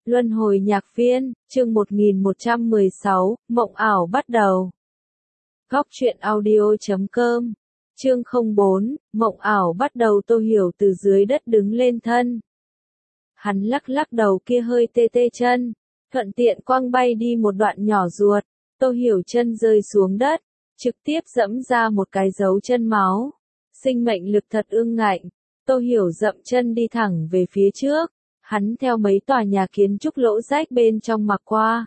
Luân hồi nhạc viên, chương 1116, mộng ảo bắt đầu. Góc truyện audio.com, chương 04, mộng ảo bắt đầu. Tô Hiểu từ dưới đất đứng lên thân. Hắn lắc lắc đầu kia hơi tê tê chân, thuận tiện quăng bay đi một đoạn nhỏ ruột. Tô Hiểu chân rơi xuống đất, trực tiếp dẫm ra một cái dấu chân máu. Sinh mệnh lực thật ương ngạnh. Tô Hiểu dậm chân đi thẳng về phía trước. Hắn theo mấy tòa nhà kiến trúc lỗ rách bên trong mặc qua.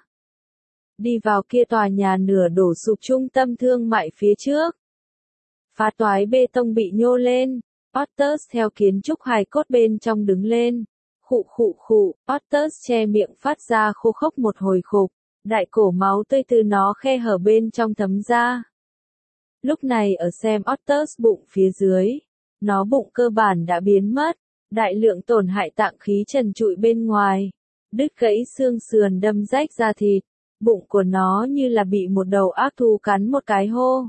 Đi vào kia tòa nhà nửa đổ sụp trung tâm thương mại phía trước. Phá toái bê tông bị nhô lên. Otters theo kiến trúc hài cốt bên trong đứng lên. Khụ khụ khụ, Otters che miệng phát ra khô khốc một hồi khục. Đại cổ máu tươi từ nó khe hở bên trong thấm ra. Lúc này ở xem Otters bụng phía dưới. Nó bụng cơ bản đã biến mất. Đại lượng tổn hại tạng khí trần trụi bên ngoài, đứt gãy xương sườn đâm rách da thịt, bụng của nó như là bị một đầu ác thú cắn một cái hô.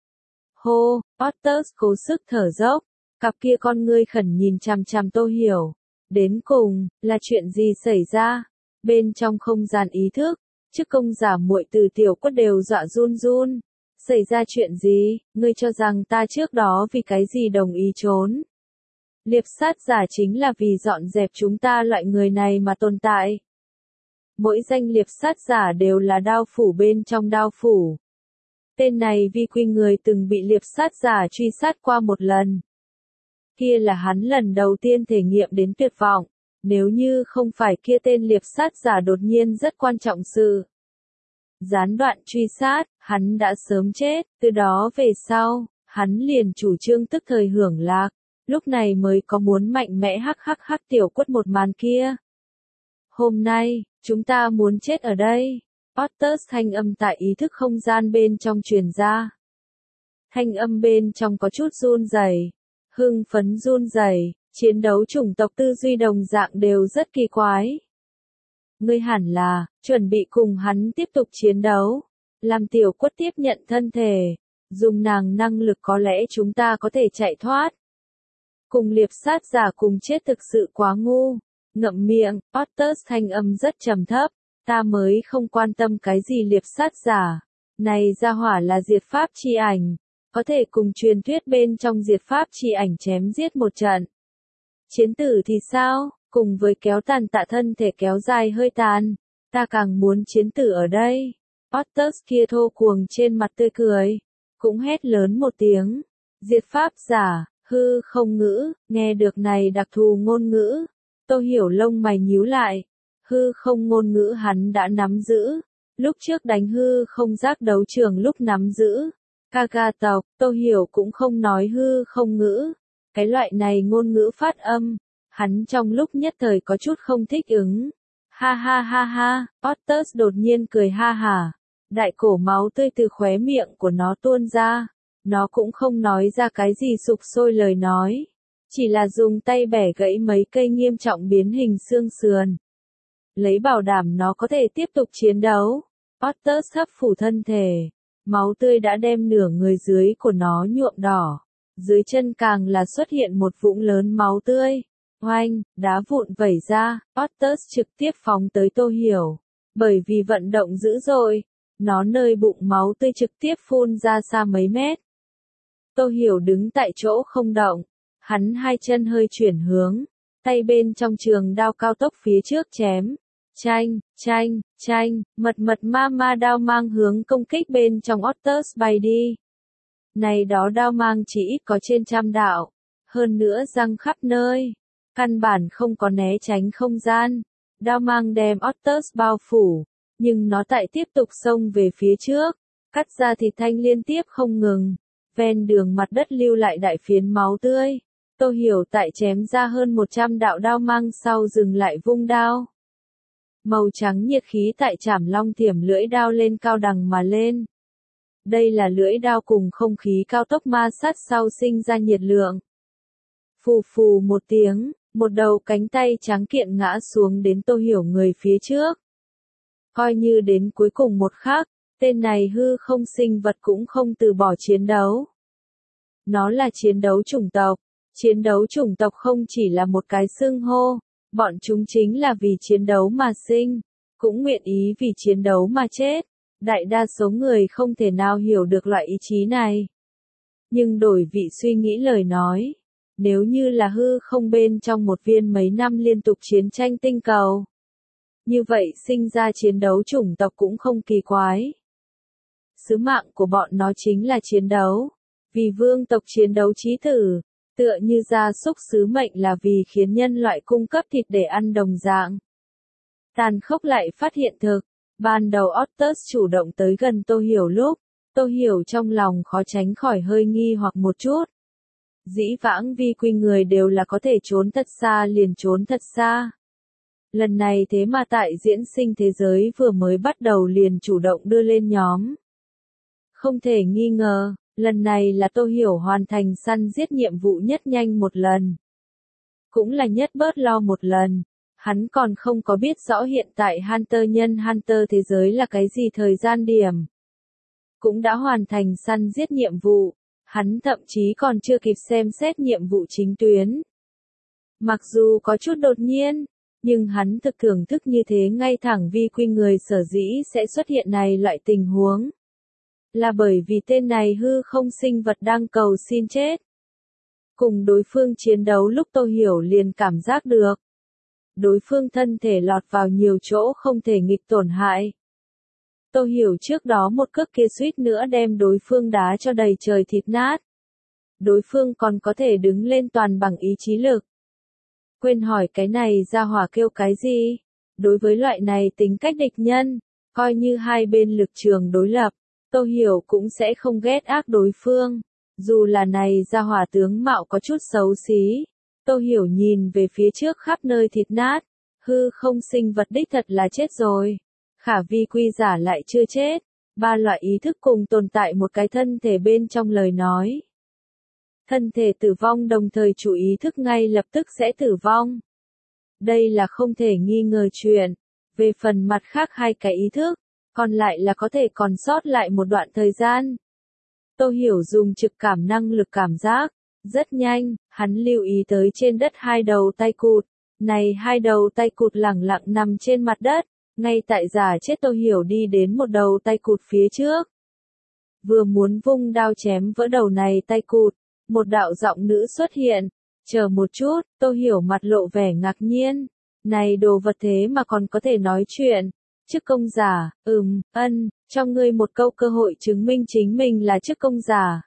Hô, Otters cố sức thở dốc, cặp kia con ngươi khẩn nhìn chằm chằm Tô Hiểu. Đến cùng, là chuyện gì xảy ra? Bên trong không gian ý thức, chức công giả muội từ Tiểu Quất đều dọa run run. Xảy ra chuyện gì? Ngươi cho rằng ta trước đó vì cái gì đồng ý trốn? Liệp sát giả chính là vì dọn dẹp chúng ta loại người này mà tồn tại. Mỗi danh liệp sát giả đều là đao phủ bên trong đao phủ. Tên này vi quy người từng bị liệp sát giả truy sát qua một lần. Kia là hắn lần đầu tiên thể nghiệm đến tuyệt vọng, nếu như không phải kia tên liệp sát giả đột nhiên rất quan trọng sự. Gián đoạn truy sát, hắn đã sớm chết, từ đó về sau, hắn liền chủ trương tức thời hưởng lạc. Lúc này mới có muốn mạnh mẽ hắc Tiểu Quất một màn kia. Hôm nay, chúng ta muốn chết ở đây. Otters thanh âm tại ý thức không gian bên trong truyền ra. Thanh âm bên trong có chút run rẩy, hưng phấn run rẩy, chiến đấu chủng tộc tư duy đồng dạng đều rất kỳ quái. Ngươi hẳn là, chuẩn bị cùng hắn tiếp tục chiến đấu. Làm Tiểu Quất tiếp nhận thân thể. Dùng nàng năng lực có lẽ chúng ta có thể chạy thoát. Cùng liệp sát giả cùng chết thực sự quá ngu. Ngậm miệng, Otters thanh âm rất trầm thấp. Ta mới không quan tâm cái gì liệp sát giả. Này ra hỏa là diệt pháp chi ảnh. Có thể cùng truyền thuyết bên trong diệt pháp chi ảnh chém giết một trận. Chiến tử thì sao? Cùng với kéo tàn tạ thân thể kéo dài hơi tàn. Ta càng muốn chiến tử ở đây. Otters kia thô cuồng trên mặt tươi cười. Cũng hét lớn một tiếng. Diệt pháp giả. Hư không ngữ, nghe được này đặc thù ngôn ngữ. Tô Hiểu lông mày nhíu lại. Hư không ngôn ngữ hắn đã nắm giữ. Lúc trước đánh hư không giác đấu trường lúc nắm giữ. Kaga tộc, Tô Hiểu cũng không nói hư không ngữ. Cái loại này ngôn ngữ phát âm. Hắn trong lúc nhất thời có chút không thích ứng. Ha ha ha ha, Otters đột nhiên cười ha hả. Đại cổ máu tươi từ khóe miệng của nó tuôn ra. Nó cũng không nói ra cái gì sục sôi lời nói. Chỉ là dùng tay bẻ gãy mấy cây nghiêm trọng biến hình xương sườn. Lấy bảo đảm nó có thể tiếp tục chiến đấu. Otters hấp phủ thân thể. Máu tươi đã đem nửa người dưới của nó nhuộm đỏ. Dưới chân càng là xuất hiện một vũng lớn máu tươi. Oanh, đá vụn vẩy ra. Otters trực tiếp phóng tới Tô Hiểu. Bởi vì vận động dữ dội. Nó nơi bụng máu tươi trực tiếp phun ra xa mấy mét. Tô Hiểu đứng tại chỗ không động, hắn hai chân hơi chuyển hướng, tay bên trong trường đao cao tốc phía trước chém, chanh, mật ma đao mang hướng công kích bên trong Otters bay đi. Này đó đao mang chỉ ít có trên 100 đạo, hơn nữa răng khắp nơi, căn bản không có né tránh không gian, đao mang đem Otters bao phủ, nhưng nó tại tiếp tục xông về phía trước, cắt ra thịt thanh liên tiếp không ngừng. Ven đường mặt đất lưu lại đại phiến máu tươi. Tô Hiểu tại chém ra hơn 100 đạo đao mang sau dừng lại vung đao. Màu trắng nhiệt khí tại chảm long thiểm lưỡi đao lên cao đằng mà lên. Đây là lưỡi đao cùng không khí cao tốc ma sát sau sinh ra nhiệt lượng. Phù phù một tiếng, một đầu cánh tay trắng kiện ngã xuống đến Tô Hiểu người phía trước. Coi như đến cuối cùng một khắc. Tên này hư không sinh vật cũng không từ bỏ chiến đấu. Nó là chiến đấu chủng tộc. Chiến đấu chủng tộc không chỉ là một cái xưng hô, Bọn chúng chính là vì chiến đấu mà sinh, cũng nguyện ý vì chiến đấu mà chết. Đại đa số người không thể nào hiểu được loại ý chí này. Nhưng đổi vị suy nghĩ lời nói, nếu như là hư không bên trong một viên mấy năm liên tục chiến tranh tinh cầu, như vậy sinh ra chiến đấu chủng tộc cũng không kỳ quái. Sứ mạng của bọn nó chính là chiến đấu, vì vương tộc chiến đấu chí tử, tựa như gia súc sứ mệnh là vì khiến nhân loại cung cấp thịt để ăn đồng dạng. Tàn khốc lại phát hiện thực, ban đầu Otus chủ động tới gần Tô Hiểu lúc, Tô Hiểu trong lòng khó tránh khỏi hơi nghi hoặc một chút. Dĩ vãng vi quy người đều là có thể trốn thật xa liền trốn thật xa. Lần này thế mà tại diễn sinh thế giới vừa mới bắt đầu liền chủ động đưa lên nhóm. Không thể nghi ngờ, lần này là Tô Hiểu hoàn thành săn giết nhiệm vụ nhất nhanh một lần. Cũng là nhất bớt lo một lần. Hắn còn không có biết rõ hiện tại Hunter nhân Hunter thế giới là cái gì thời gian điểm. Cũng đã hoàn thành săn giết nhiệm vụ, hắn thậm chí còn chưa kịp xem xét nhiệm vụ chính tuyến. Mặc dù có chút đột nhiên, nhưng hắn thực thưởng thức như thế ngay thẳng vi quy người sở dĩ sẽ xuất hiện này loại tình huống. Là bởi vì tên này hư không sinh vật đang cầu xin chết. Cùng đối phương chiến đấu lúc Tô Hiểu liền cảm giác được. Đối phương thân thể lọt vào nhiều chỗ không thể nghịch tổn hại. Tô Hiểu trước đó một cước kia suýt nữa đem đối phương đá cho đầy trời thịt nát. Đối phương còn có thể đứng lên toàn bằng ý chí lực. Quên hỏi cái này ra hỏa kêu cái gì? Đối với loại này tính cách địch nhân, coi như hai bên lực trường đối lập, Tô Hiểu cũng sẽ không ghét ác đối phương. Dù là này ra hỏa tướng mạo có chút xấu xí. Tô Hiểu nhìn về phía trước khắp nơi thịt nát, hư không sinh vật đích thật là chết rồi. Khả vi quy giả lại chưa chết, ba loại ý thức cùng tồn tại một cái thân thể bên trong lời nói. Thân thể tử vong đồng thời chủ ý thức ngay lập tức sẽ tử vong. Đây là không thể nghi ngờ chuyện. Về phần mặt khác hai cái ý thức, còn lại là có thể còn sót lại một đoạn thời gian. Tô Hiểu dùng trực cảm năng lực cảm giác. Rất nhanh, hắn lưu ý tới trên đất hai đầu tay cụt. Này hai đầu tay cụt lẳng lặng nằm trên mặt đất. Ngay tại giả chết Tô Hiểu đi đến một đầu tay cụt phía trước. Vừa muốn vung đao chém vỡ đầu này tay cụt, một đạo giọng nữ xuất hiện. Chờ một chút, Tô Hiểu mặt lộ vẻ ngạc nhiên. Này đồ vật thế mà còn có thể nói chuyện. Chức công giả, cho ngươi một câu cơ hội chứng minh chính mình là chức công giả.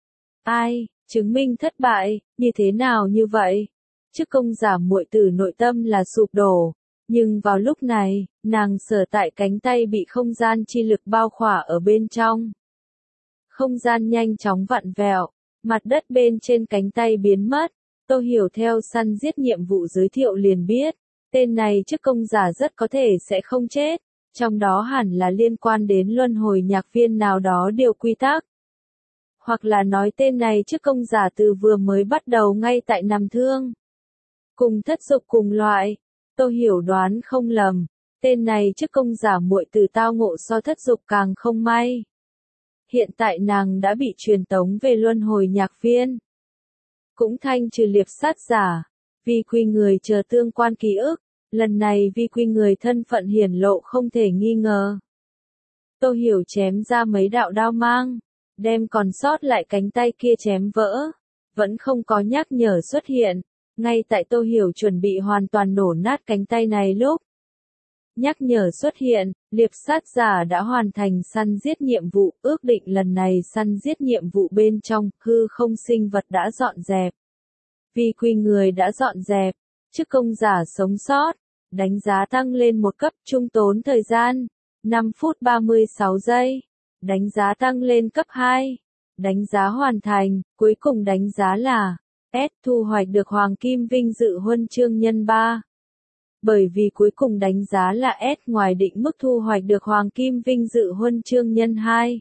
Ai? Chứng minh thất bại, như thế nào như vậy? Chức công giả muội tử nội tâm là sụp đổ. Nhưng vào lúc này, nàng sở tại cánh tay bị không gian chi lực bao khỏa ở bên trong. Không gian nhanh chóng vặn vẹo, mặt đất bên trên cánh tay biến mất. Tô Hiểu theo săn giết nhiệm vụ giới thiệu liền biết, tên này chức công giả rất có thể sẽ không chết, trong đó hẳn là liên quan đến luân hồi nhạc viên nào đó điều quy tắc. Hoặc là nói tên này chức công giả từ vừa mới bắt đầu ngay tại nằm thương. Cùng thất dục cùng loại, Tô Hiểu đoán không lầm, tên này chức công giả muội từ tao ngộ so thất dục càng không may. Hiện tại nàng đã bị truyền tống về luân hồi nhạc viên. Cũng thanh trừ liệp sát giả, vi quy người chờ tương quan ký ức, lần này vi quy người thân phận hiển lộ không thể nghi ngờ. Tô Hiểu chém ra mấy đạo đao mang, đem còn sót lại cánh tay kia chém vỡ, vẫn không có nhắc nhở xuất hiện, ngay tại Tô Hiểu chuẩn bị hoàn toàn nổ nát cánh tay này lúc. Nhắc nhở xuất hiện, liệp sát giả đã hoàn thành săn giết nhiệm vụ, ước định lần này săn giết nhiệm vụ bên trong, hư không sinh vật đã dọn dẹp. Vi quy người đã dọn dẹp, chức công giả sống sót, đánh giá tăng lên một cấp, trung tốn thời gian, 5 phút 36 giây. Đánh giá tăng lên cấp 2. Đánh giá hoàn thành, cuối cùng đánh giá là S thu hoạch được Hoàng Kim Vinh Dự Huân Chương nhân 3. Bởi vì cuối cùng đánh giá là S ngoài định mức thu hoạch được Hoàng Kim Vinh Dự Huân Chương nhân 2.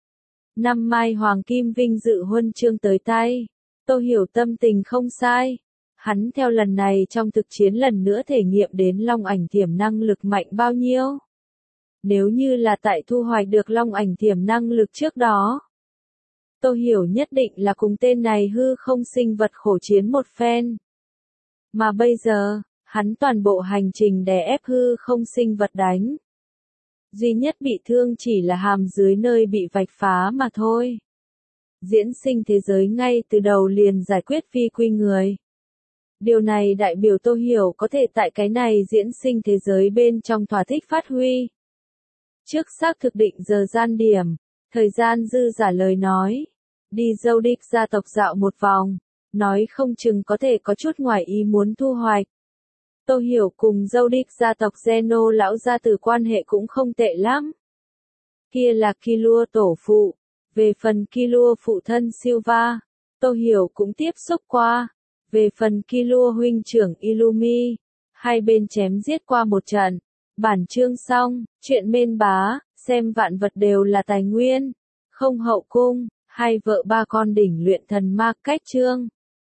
5 mai Hoàng Kim Vinh Dự Huân Chương tới tay. Tô Hiểu tâm tình không sai. Hắn theo lần này trong thực chiến lần nữa thể nghiệm đến long ảnh thiểm năng lực mạnh bao nhiêu. Nếu như là tại thu hoạch được long ảnh thiểm năng lực trước đó, Tô Hiểu nhất định là cùng tên này hư không sinh vật khổ chiến một phen. Mà bây giờ, Hắn toàn bộ hành trình đè ép hư không sinh vật đánh. Duy nhất bị thương chỉ là hàm dưới nơi bị vạch phá mà thôi. Diễn sinh thế giới ngay từ đầu liền giải quyết vi quy người. Điều này đại biểu Tô Hiểu có thể tại cái này diễn sinh thế giới bên trong thỏa thích phát huy. Trước xác thực định giờ gian điểm, thời gian dư giả lời nói. Đi dâu đích gia tộc dạo một vòng, nói không chừng có thể có chút ngoài ý muốn thu hoạch. Tô Hiểu cùng dâu đích gia tộc Zeno lão gia tử quan hệ cũng không tệ lắm. Kia là Killua tổ phụ. Về phần Killua phụ thân Silva, Tô Hiểu cũng tiếp xúc qua. Về phần Killua huynh trưởng Illumi, hai bên chém giết qua một trận. Bản chương xong, chuyện mên bá, xem vạn vật đều là tài nguyên, không hậu cung, hai vợ ba con đỉnh luyện thần ma cách chương.